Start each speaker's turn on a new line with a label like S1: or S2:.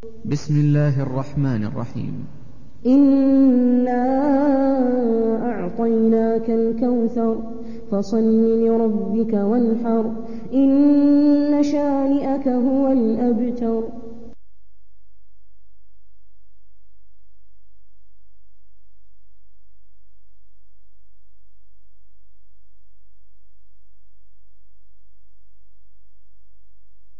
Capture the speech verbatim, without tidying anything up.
S1: بسم الله الرحمن الرحيم.
S2: إنا أعطيناك الكوثر فصل لربك وانحر إن شانئك هو الأبتر.